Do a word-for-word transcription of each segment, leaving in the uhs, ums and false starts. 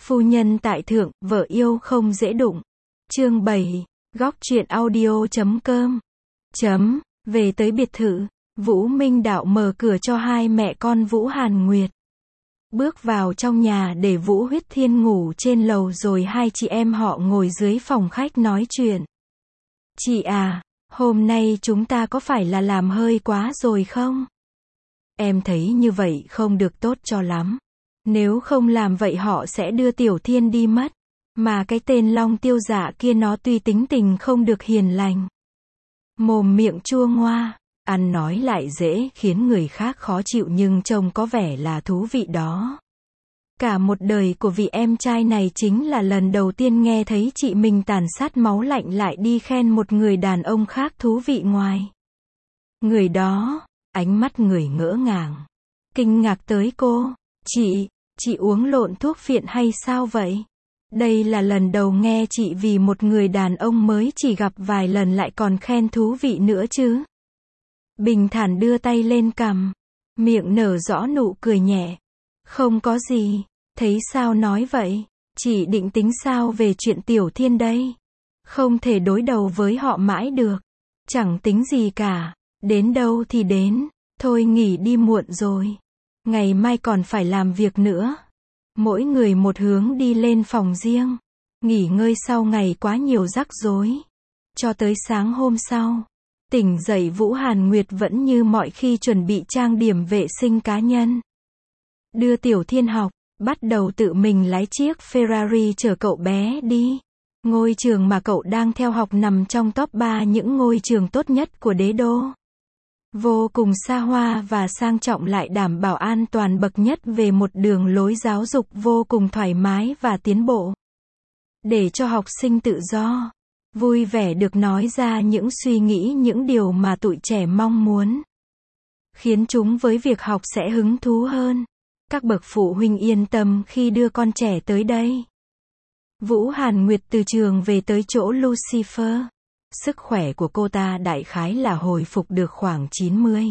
Phu nhân tại thượng, vợ yêu không dễ đụng. Chương bảy, góc truyện audio chấm com. Chấm, về tới biệt thự, Vũ Minh Đạo mở cửa cho hai mẹ con Vũ Hàn Nguyệt. Bước vào trong nhà để Vũ Huyết Thiên ngủ trên lầu rồi hai chị em họ ngồi dưới phòng khách nói chuyện. Chị à, hôm nay chúng ta có phải là làm hơi quá rồi không? Em thấy như vậy không được tốt cho lắm. Nếu không làm vậy họ sẽ đưa Tiểu Thiên đi mất. Mà cái tên Long Tiêu Dạ kia nó tuy tính tình không được hiền lành, mồm miệng chua ngoa, ăn nói lại dễ khiến người khác khó chịu, nhưng trông có vẻ là thú vị đó. Cả một đời của vị em trai này chính là lần đầu tiên nghe thấy chị mình tàn sát máu lạnh lại đi khen một người đàn ông khác thú vị ngoài. Người đó, ánh mắt người ngỡ ngàng, kinh ngạc tới cô. Chị, chị uống lộn thuốc phiện hay sao vậy? Đây là lần đầu nghe chị vì một người đàn ông mới chỉ gặp vài lần lại còn khen thú vị nữa chứ. Bình thản đưa tay lên cằm, miệng nở rõ nụ cười nhẹ. Không có gì, thấy sao nói vậy? Chị định tính sao về chuyện Tiểu Thiên đây? Không thể đối đầu với họ mãi được. Chẳng tính gì cả, đến đâu thì đến, thôi nghỉ đi muộn rồi. Ngày mai còn phải làm việc nữa. Mỗi người một hướng đi lên phòng riêng, nghỉ ngơi sau ngày quá nhiều rắc rối. Cho tới sáng hôm sau, tỉnh dậy Vũ Hàn Nguyệt vẫn như mọi khi chuẩn bị trang điểm vệ sinh cá nhân. Đưa Tiểu Thiên học, bắt đầu tự mình lái chiếc Ferrari chở cậu bé đi. Ngôi trường mà cậu đang theo học nằm trong top ba những ngôi trường tốt nhất của đế đô. Vô cùng xa hoa và sang trọng, lại đảm bảo an toàn bậc nhất về một đường lối giáo dục vô cùng thoải mái và tiến bộ. Để cho học sinh tự do, vui vẻ được nói ra những suy nghĩ, những điều mà tụi trẻ mong muốn. Khiến chúng với việc học sẽ hứng thú hơn. Các bậc phụ huynh yên tâm khi đưa con trẻ tới đây. Vũ Hàn Nguyệt từ trường về tới chỗ Lucifer. Sức khỏe của cô ta đại khái là hồi phục được khoảng chín mươi.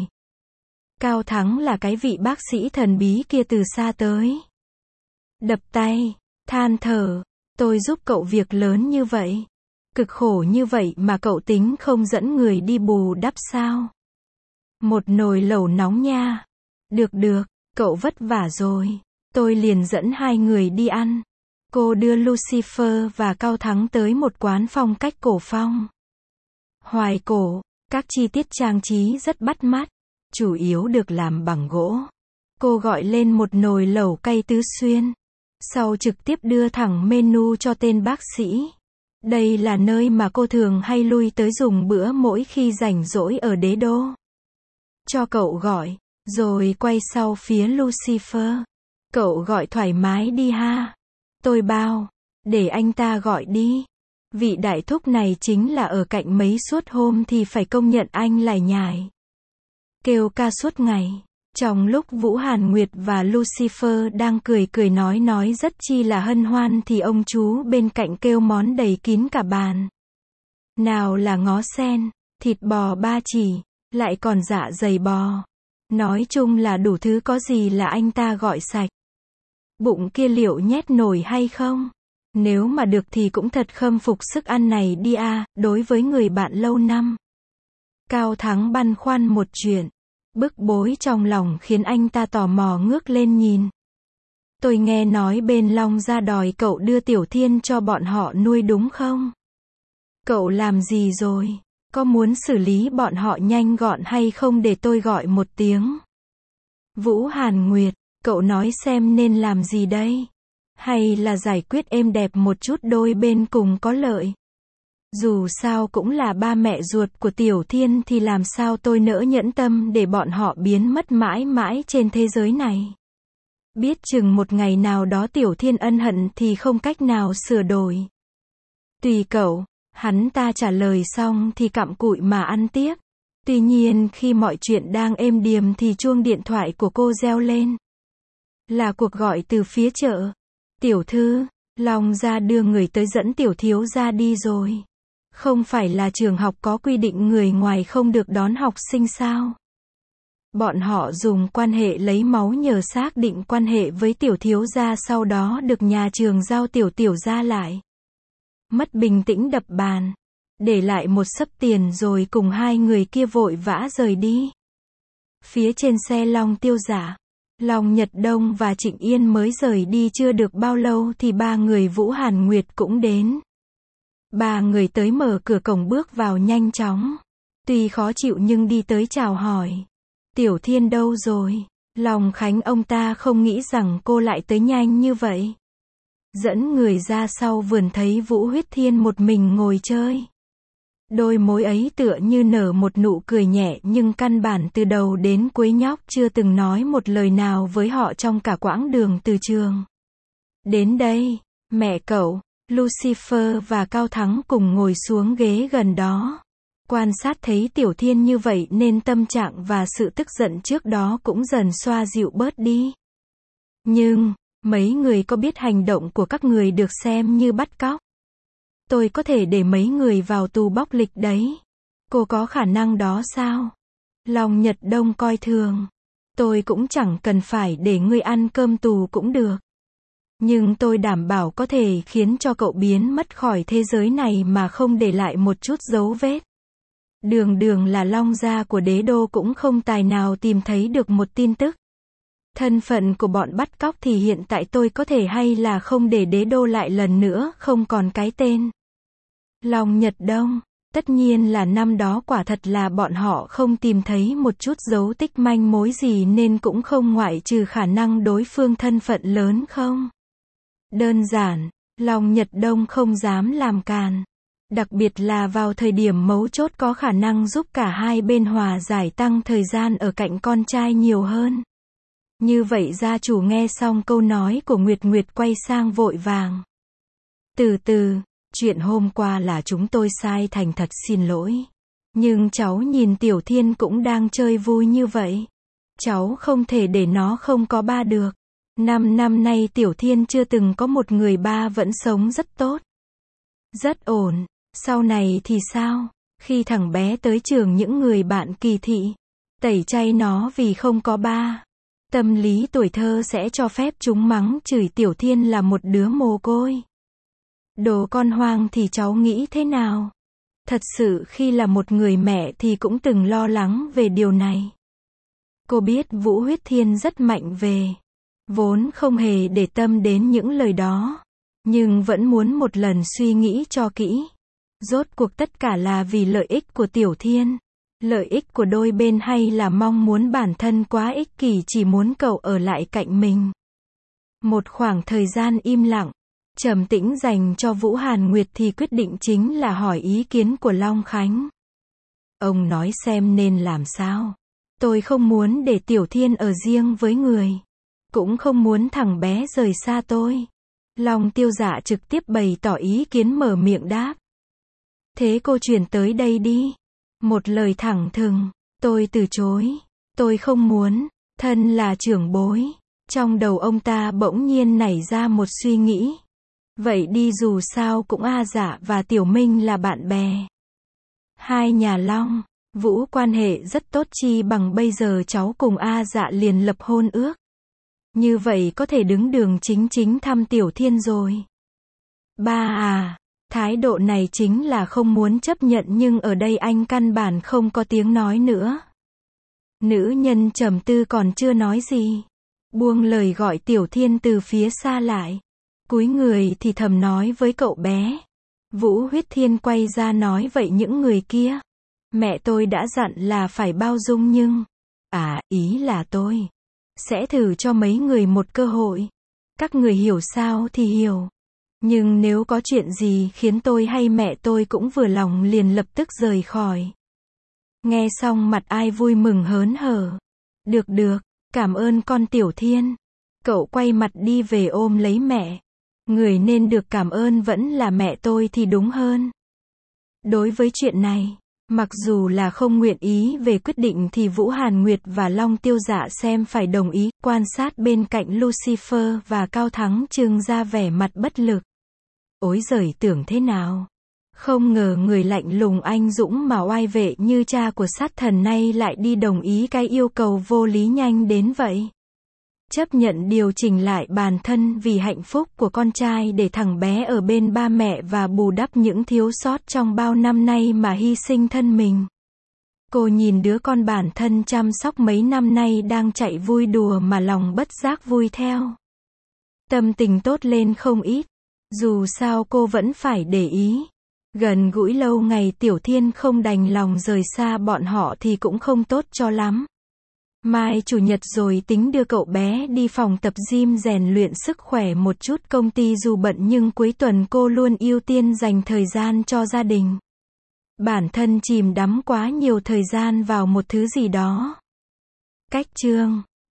Cao Thắng là cái vị bác sĩ thần bí kia từ xa tới. Đập tay, than thở, tôi giúp cậu việc lớn như vậy. Cực khổ như vậy mà cậu tính không dẫn người đi bù đắp sao? Một nồi lẩu nóng nha. Được được, cậu vất vả rồi. Tôi liền dẫn hai người đi ăn. Cô đưa Lucifer và Cao Thắng tới một quán phong cách cổ phong. Hoài cổ, các chi tiết trang trí rất bắt mắt, chủ yếu được làm bằng gỗ. Cô gọi lên một nồi lẩu cay tứ xuyên, sau trực tiếp đưa thẳng menu cho tên bác sĩ. Đây là nơi mà cô thường hay lui tới dùng bữa mỗi khi rảnh rỗi ở đế đô. Cho cậu gọi, rồi quay sau phía Lucifer. Cậu gọi thoải mái đi ha. Tôi bao, để anh ta gọi đi. Vị đại thúc này chính là ở cạnh mấy suốt hôm thì phải công nhận anh lải nhải. Kêu ca suốt ngày. Trong lúc Vũ Hàn Nguyệt và Lucifer đang cười cười nói nói rất chi là hân hoan thì ông chú bên cạnh kêu món đầy kín cả bàn. Nào là ngó sen, thịt bò ba chỉ, lại còn dạ dày bò. Nói chung là đủ thứ, có gì là anh ta gọi sạch. Bụng kia liệu nhét nổi hay không? Nếu mà được thì cũng thật khâm phục sức ăn này đi à, đối với người bạn lâu năm. Cao Thắng băn khoăn một chuyện. Bức bối trong lòng khiến anh ta tò mò ngước lên nhìn. Tôi nghe nói bên Long gia đòi cậu đưa Tiểu Thiên cho bọn họ nuôi đúng không? Cậu làm gì rồi? Có muốn xử lý bọn họ nhanh gọn hay không để tôi gọi một tiếng? Vũ Hàn Nguyệt, cậu nói xem nên làm gì đây? Hay là giải quyết êm đẹp một chút đôi bên cùng có lợi? Dù sao cũng là ba mẹ ruột của Tiểu Thiên thì làm sao tôi nỡ nhẫn tâm để bọn họ biến mất mãi mãi trên thế giới này. Biết chừng một ngày nào đó Tiểu Thiên ân hận thì không cách nào sửa đổi. Tùy cậu, hắn ta trả lời xong thì cặm cụi mà ăn tiếp. Tuy nhiên khi mọi chuyện đang êm điềm thì chuông điện thoại của cô reo lên. Là cuộc gọi từ phía chợ. Tiểu thư, Long gia đưa người tới dẫn Tiểu thiếu gia đi rồi. Không phải là trường học có quy định người ngoài không được đón học sinh sao? Bọn họ dùng quan hệ lấy máu nhờ xác định quan hệ với tiểu thiếu gia, sau đó được nhà trường giao tiểu tiểu gia lại. Mất bình tĩnh đập bàn, để lại một xấp tiền rồi cùng hai người kia vội vã rời đi. Phía trên xe Long Tiêu Dạ, Long Nhật Đông và Trịnh Yên mới rời đi chưa được bao lâu thì ba người Vũ Hàn Nguyệt cũng đến. Ba người tới mở cửa cổng bước vào nhanh chóng. Tuy khó chịu nhưng đi tới chào hỏi. Tiểu Thiên đâu rồi? Long Khánh ông ta không nghĩ rằng cô lại tới nhanh như vậy. Dẫn người ra sau vườn thấy Vũ Huyết Thiên một mình ngồi chơi. Đôi môi ấy tựa như nở một nụ cười nhẹ nhưng căn bản từ đầu đến cuối nhóc chưa từng nói một lời nào với họ trong cả quãng đường từ trường đến đây. Mẹ cậu, Lucifer và Cao Thắng cùng ngồi xuống ghế gần đó. Quan sát thấy Tiểu Thiên như vậy nên tâm trạng và sự tức giận trước đó cũng dần xoa dịu bớt đi. Nhưng, mấy người có biết hành động của các người được xem như bắt cóc? Tôi có thể để mấy người vào tù bóc lịch đấy. Cô có khả năng đó sao? Long Nhật Đông coi thường. Tôi cũng chẳng cần phải để ngươi ăn cơm tù cũng được. Nhưng tôi đảm bảo có thể khiến cho cậu biến mất khỏi thế giới này mà không để lại một chút dấu vết. Đường đường là Long gia của đế đô cũng không tài nào tìm thấy được một tin tức. Thân phận của bọn bắt cóc thì hiện tại tôi có thể hay là không để đế đô lại lần nữa không còn cái tên. Long Nhật Đông, tất nhiên là năm đó quả thật là bọn họ không tìm thấy một chút dấu tích manh mối gì nên cũng không ngoại trừ khả năng đối phương thân phận lớn không. Đơn giản, Long Nhật Đông không dám làm càn. Đặc biệt là vào thời điểm mấu chốt có khả năng giúp cả hai bên hòa giải, tăng thời gian ở cạnh con trai nhiều hơn. Như vậy gia chủ nghe xong câu nói của Nguyệt Nguyệt quay sang vội vàng. Từ từ, chuyện hôm qua là chúng tôi sai, thành thật xin lỗi. Nhưng cháu nhìn Tiểu Thiên cũng đang chơi vui như vậy. Cháu không thể để nó không có ba được. Năm năm nay Tiểu Thiên chưa từng có một người ba, vẫn sống rất tốt. Rất ổn. Sau này thì sao? Khi thằng bé tới trường những người bạn kỳ thị, tẩy chay nó vì không có ba. Tâm lý tuổi thơ sẽ cho phép chúng mắng chửi Tiểu Thiên là một đứa mồ côi. Đồ con hoang thì cháu nghĩ thế nào? Thật sự khi là một người mẹ thì cũng từng lo lắng về điều này. Cô biết Vũ Huyết Thiên rất mạnh về. Vốn không hề để tâm đến những lời đó. Nhưng vẫn muốn một lần suy nghĩ cho kỹ. Rốt cuộc tất cả là vì lợi ích của Tiểu Thiên. Lợi ích của đôi bên hay là mong muốn bản thân quá ích kỷ chỉ muốn cậu ở lại cạnh mình. Một khoảng thời gian im lặng, trầm tĩnh dành cho Vũ Hàn Nguyệt thì quyết định chính là hỏi ý kiến của Long Khánh. Ông nói xem nên làm sao. Tôi không muốn để Tiểu Thiên ở riêng với người. Cũng không muốn thằng bé rời xa tôi. Long Tiêu Dạ trực tiếp bày tỏ ý kiến mở miệng đáp. Thế cô chuyển tới đây đi. Một lời thẳng thừng. Tôi từ chối. Tôi không muốn. Thân là trưởng bối. Trong đầu ông ta bỗng nhiên nảy ra một suy nghĩ. Vậy đi, dù sao cũng A Dạ và Tiểu Minh là bạn bè. Hai nhà Long, Vũ quan hệ rất tốt, chi bằng bây giờ cháu cùng A Dạ liền lập hôn ước. Như vậy có thể đứng đường chính chính thăm Tiểu Thiên rồi. Ba à, thái độ này chính là không muốn chấp nhận, nhưng ở đây anh căn bản không có tiếng nói nữa. Nữ nhân trầm tư còn chưa nói gì. Buông lời gọi Tiểu Thiên từ phía xa lại. Cúi người thì thầm nói với cậu bé. Vũ Huyết Thiên quay ra nói vậy những người kia. Mẹ tôi đã dặn là phải bao dung nhưng... À, ý là tôi sẽ thử cho mấy người một cơ hội. Các người hiểu sao thì hiểu. Nhưng nếu có chuyện gì khiến tôi hay mẹ tôi cũng vừa lòng liền lập tức rời khỏi. Nghe xong mặt ai vui mừng hớn hở. Được được, cảm ơn con Tiểu Thiên. Cậu quay mặt đi về ôm lấy mẹ. Người nên được cảm ơn vẫn là mẹ tôi thì đúng hơn. Đối với chuyện này, mặc dù là không nguyện ý về quyết định thì Vũ Hàn Nguyệt và Long Tiêu Dạ xem phải đồng ý. Quan sát bên cạnh Lucifer và Cao Thắng trưng ra vẻ mặt bất lực. Ối giời, tưởng thế nào? Không ngờ người lạnh lùng anh dũng mà oai vệ như cha của sát thần nay lại đi đồng ý cái yêu cầu vô lý nhanh đến vậy. Chấp nhận điều chỉnh lại bản thân vì hạnh phúc của con trai để thằng bé ở bên ba mẹ và bù đắp những thiếu sót trong bao năm nay mà hy sinh thân mình. Cô nhìn đứa con bản thân chăm sóc mấy năm nay đang chạy vui đùa mà lòng bất giác vui theo. Tâm tình tốt lên không ít. Dù sao cô vẫn phải để ý. Gần gũi lâu ngày Tiểu Thiên không đành lòng rời xa bọn họ thì cũng không tốt cho lắm. Mai chủ nhật rồi tính đưa cậu bé đi phòng tập gym rèn luyện sức khỏe một chút. Công ty dù bận nhưng cuối tuần cô luôn ưu tiên dành thời gian cho gia đình. Bản thân chìm đắm quá nhiều thời gian vào một thứ gì đó. Cách chương